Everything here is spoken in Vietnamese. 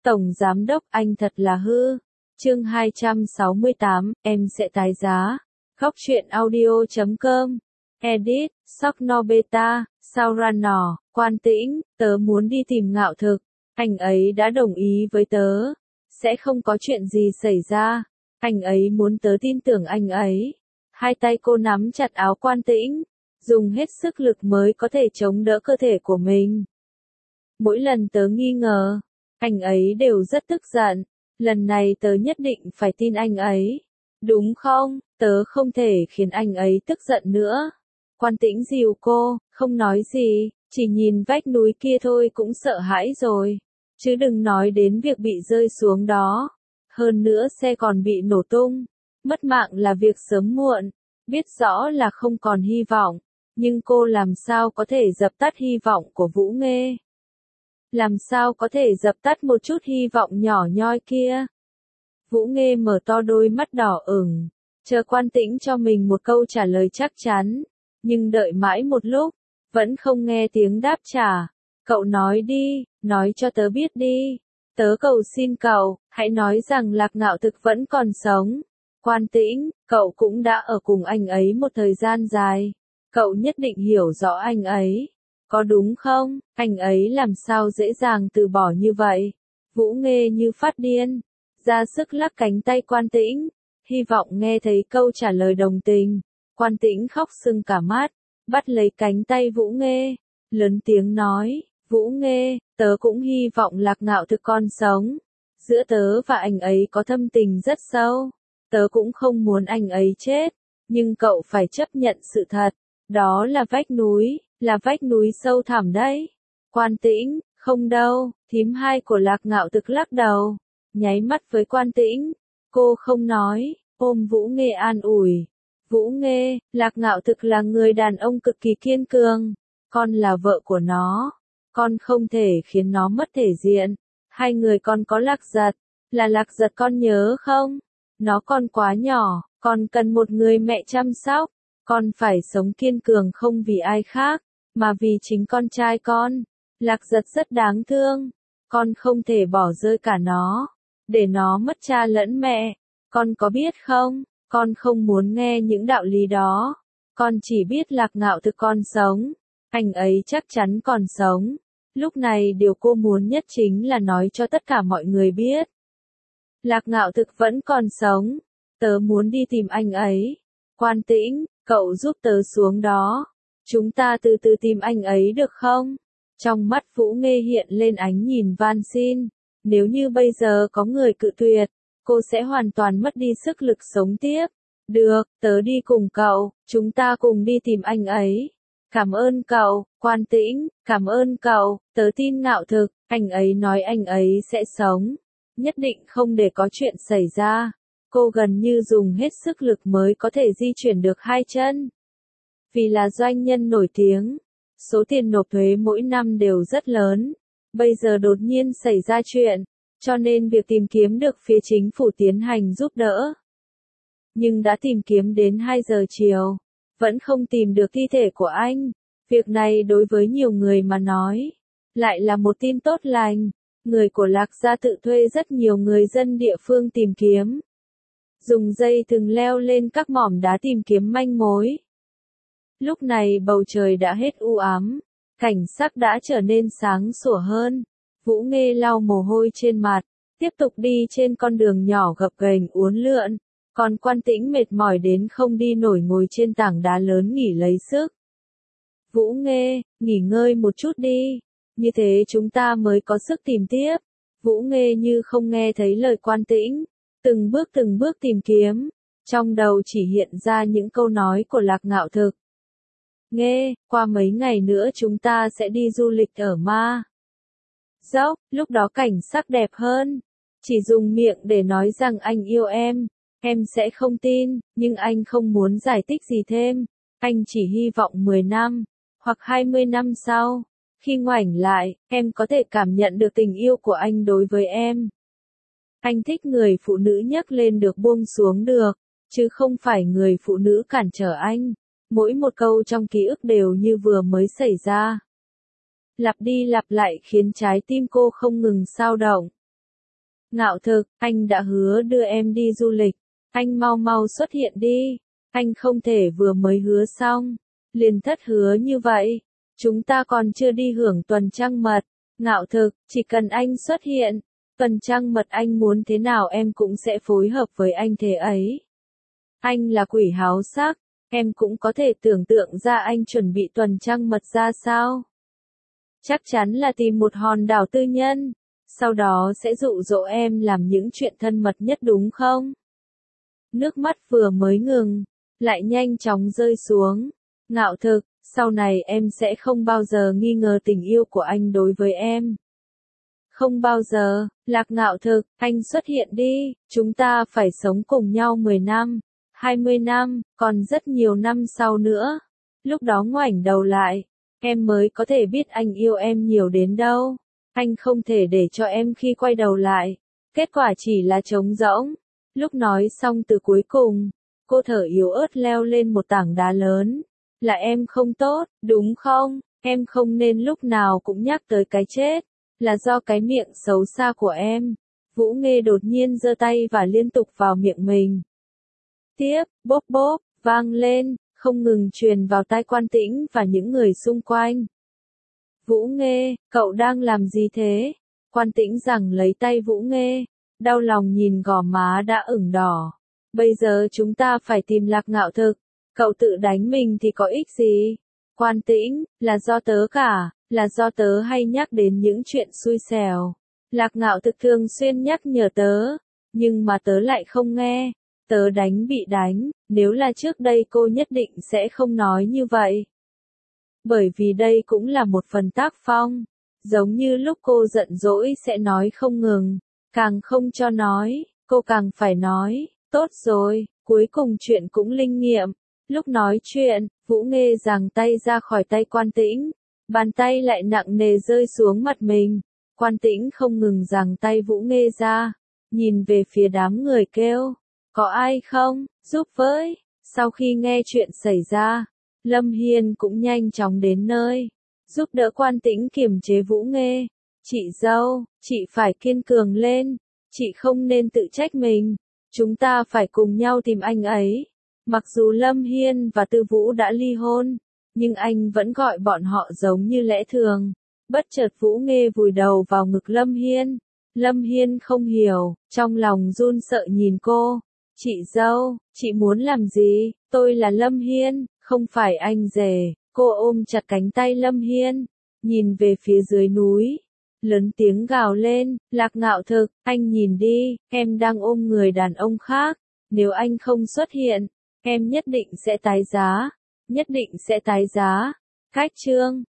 Tổng Giám đốc anh thật là hư. Chương 268, em sẽ tái giá. Góc truyện audio.com. Edit, Socno Beta, Saurano, Quan Tĩnh, tớ muốn đi tìm Ngạo Thực. Anh ấy đã đồng ý với tớ. Sẽ không có chuyện gì xảy ra. Anh ấy muốn tớ tin tưởng anh ấy. Hai tay cô nắm chặt áo Quan Tĩnh, dùng hết sức lực mới có thể chống đỡ cơ thể của mình. Mỗi lần tớ nghi ngờ, anh ấy đều rất tức giận. Lần này tớ nhất định phải tin anh ấy. Đúng không? Tớ không thể khiến anh ấy tức giận nữa. Quan Tĩnh dìu cô, không nói gì, chỉ nhìn vách núi kia thôi cũng sợ hãi rồi. Chứ đừng nói đến việc bị rơi xuống đó. Hơn nữa xe còn bị nổ tung. Mất mạng là việc sớm muộn. Biết rõ là không còn hy vọng. Nhưng cô làm sao có thể dập tắt hy vọng của Vũ Nghê? Làm sao có thể dập tắt một chút hy vọng nhỏ nhoi kia? Vũ Nghê mở to đôi mắt đỏ ửng, chờ Quan Tĩnh cho mình một câu trả lời chắc chắn, nhưng đợi mãi một lúc, vẫn không nghe tiếng đáp trả. Cậu nói đi, nói cho tớ biết đi. Tớ cầu xin cậu, hãy nói rằng Lạc Ngạo Thực vẫn còn sống. Quan Tĩnh, cậu cũng đã ở cùng anh ấy một thời gian dài. Cậu nhất định hiểu rõ anh ấy. Có đúng không? Anh ấy làm sao dễ dàng từ bỏ như vậy? Vũ Nghê như phát điên, ra sức lắc cánh tay Quan Tĩnh, hy vọng nghe thấy câu trả lời đồng tình. Quan Tĩnh khóc sưng cả mắt, bắt lấy cánh tay Vũ Nghê, lớn tiếng nói, Vũ Nghê, tớ cũng hy vọng Lạc Ngạo Thực còn sống. Giữa tớ và anh ấy có thâm tình rất sâu. Tớ cũng không muốn anh ấy chết, nhưng cậu phải chấp nhận sự thật. Đó là vách núi sâu thẳm đấy. Quan Tĩnh, không đâu, thím hai của Lạc Ngạo Thực lắc đầu, nháy mắt với Quan Tĩnh. Cô không nói, ôm Vũ Nghê an ủi. Vũ Nghê, Lạc Ngạo Thực là người đàn ông cực kỳ kiên cường. Con là vợ của nó. Con không thể khiến nó mất thể diện. Hai người con có Lạc Giật. Là Lạc Giật con nhớ không? Nó còn quá nhỏ, con cần một người mẹ chăm sóc. Con phải sống kiên cường không vì ai khác, mà vì chính con trai con. Lạc Giật rất đáng thương. Con không thể bỏ rơi cả nó, để nó mất cha lẫn mẹ. Con có biết không, con không muốn nghe những đạo lý đó. Con chỉ biết Lạc Ngạo Thực còn sống. Anh ấy chắc chắn còn sống. Lúc này điều cô muốn nhất chính là nói cho tất cả mọi người biết. Lạc Ngạo Thực vẫn còn sống. Tớ muốn đi tìm anh ấy. Quan Tĩnh, cậu giúp tớ xuống đó. Chúng ta từ từ tìm anh ấy được không? Trong mắt Vũ Nghê hiện lên ánh nhìn van xin. Nếu như bây giờ có người cự tuyệt, cô sẽ hoàn toàn mất đi sức lực sống tiếp. Được, tớ đi cùng cậu, chúng ta cùng đi tìm anh ấy. Cảm ơn cậu, Quan Tĩnh, cảm ơn cậu, tớ tin Ngạo Thực, anh ấy nói anh ấy sẽ sống. Nhất định không để có chuyện xảy ra. Cô gần như dùng hết sức lực mới có thể di chuyển được hai chân. Vì là doanh nhân nổi tiếng, số tiền nộp thuế mỗi năm đều rất lớn. Bây giờ đột nhiên xảy ra chuyện, cho nên việc tìm kiếm được phía chính phủ tiến hành giúp đỡ. Nhưng đã tìm kiếm đến 2 giờ chiều, vẫn không tìm được thi thể của anh. Việc này đối với nhiều người mà nói, lại là một tin tốt lành. Người của Lạc gia tự thuê rất nhiều người dân địa phương tìm kiếm. Dùng dây thừng leo lên các mỏm đá tìm kiếm manh mối. Lúc này bầu trời đã hết u ám, cảnh sắc đã trở nên sáng sủa hơn. Vũ Nghê lau mồ hôi trên mặt, tiếp tục đi trên con đường nhỏ gập ghềnh uốn lượn, còn Quan Tĩnh mệt mỏi đến không đi nổi ngồi trên tảng đá lớn nghỉ lấy sức. Vũ Nghê, nghỉ ngơi một chút đi, như thế chúng ta mới có sức tìm tiếp. Vũ Nghê như không nghe thấy lời Quan Tĩnh, từng bước tìm kiếm, trong đầu chỉ hiện ra những câu nói của Lạc Ngạo Thực. Nghê, qua mấy ngày nữa chúng ta sẽ đi du lịch ở Ma Dốc, lúc đó cảnh sắc đẹp hơn. Chỉ dùng miệng để nói rằng anh yêu em sẽ không tin, nhưng anh không muốn giải thích gì thêm. Anh chỉ hy vọng 10 năm, hoặc 20 năm sau, khi ngoảnh lại, em có thể cảm nhận được tình yêu của anh đối với em. Anh thích người phụ nữ nhấc lên được buông xuống được, chứ không phải người phụ nữ cản trở anh. Mỗi một câu trong ký ức đều như vừa mới xảy ra. Lặp đi lặp lại khiến trái tim cô không ngừng xao động. Ngạo Thực, anh đã hứa đưa em đi du lịch. Anh mau mau xuất hiện đi. Anh không thể vừa mới hứa xong, liền thất hứa như vậy. Chúng ta còn chưa đi hưởng tuần trăng mật. Ngạo Thực, chỉ cần anh xuất hiện, tuần trăng mật anh muốn thế nào em cũng sẽ phối hợp với anh thế ấy. Anh là quỷ háo sắc, em cũng có thể tưởng tượng ra anh chuẩn bị tuần trăng mật ra sao. Chắc chắn là tìm một hòn đảo tư nhân, sau đó sẽ dụ dỗ em làm những chuyện thân mật nhất đúng không? Nước mắt vừa mới ngừng, lại nhanh chóng rơi xuống. Ngạo Thực, sau này em sẽ không bao giờ nghi ngờ tình yêu của anh đối với em. Không bao giờ. Lạc Ngạo Thực, anh xuất hiện đi, chúng ta phải sống cùng nhau 10 năm, 20 năm, còn rất nhiều năm sau nữa. Lúc đó ngoảnh đầu lại, em mới có thể biết anh yêu em nhiều đến đâu. Anh không thể để cho em khi quay đầu lại, kết quả chỉ là trống rỗng. Lúc nói xong từ cuối cùng, cô thở yếu ớt leo lên một tảng đá lớn. Là em không tốt, đúng không? Em không nên lúc nào cũng nhắc tới cái chết. Là do cái miệng xấu xa của em. Vũ Nghê đột nhiên giơ tay và liên tục vào miệng mình. Tiếp, bốp bốp, vang lên, không ngừng truyền vào tai Quan Tĩnh và những người xung quanh. Vũ Nghê, cậu đang làm gì thế? Quan Tĩnh giằng lấy tay Vũ Nghê, đau lòng nhìn gò má đã ửng đỏ. Bây giờ chúng ta phải tìm Lạc Ngạo Thực. Cậu tự đánh mình thì có ích gì? Quan Tĩnh, là do tớ cả, là do tớ hay nhắc đến những chuyện xui xẻo. Lạc Ngạo Thực thường xuyên nhắc nhở tớ, nhưng mà tớ lại không nghe. Tớ đánh bị đánh, nếu là trước đây cô nhất định sẽ không nói như vậy. Bởi vì đây cũng là một phần tác phong, giống như lúc cô giận dỗi sẽ nói không ngừng, càng không cho nói, cô càng phải nói. Tốt rồi, cuối cùng chuyện cũng linh nghiệm. Lúc nói chuyện, Vũ Nghê giằng tay ra khỏi tay Quan Tĩnh, bàn tay lại nặng nề rơi xuống mặt mình. Quan Tĩnh không ngừng giằng tay Vũ Nghê ra, nhìn về phía đám người kêu, có ai không, giúp với. Sau khi nghe chuyện xảy ra, Lâm Hiên cũng nhanh chóng đến nơi, giúp đỡ Quan Tĩnh kiềm chế Vũ Nghê. Chị dâu, chị phải kiên cường lên, chị không nên tự trách mình, chúng ta phải cùng nhau tìm anh ấy. Mặc dù Lâm Hiên và Tư Vũ đã ly hôn, nhưng anh vẫn gọi bọn họ giống như lẽ thường. Bất chợt Vũ Nghê vùi đầu vào ngực Lâm Hiên. Lâm Hiên không hiểu, trong lòng run sợ nhìn cô. Chị dâu, chị muốn làm gì? Tôi là Lâm Hiên, không phải anh rể. Cô ôm chặt cánh tay Lâm Hiên, nhìn về phía dưới núi, lớn tiếng gào lên, Lạc Ngạo Thực, anh nhìn đi, em đang ôm người đàn ông khác. Nếu anh không xuất hiện, em nhất định sẽ tái giá, nhất định sẽ tái giá. Cách chương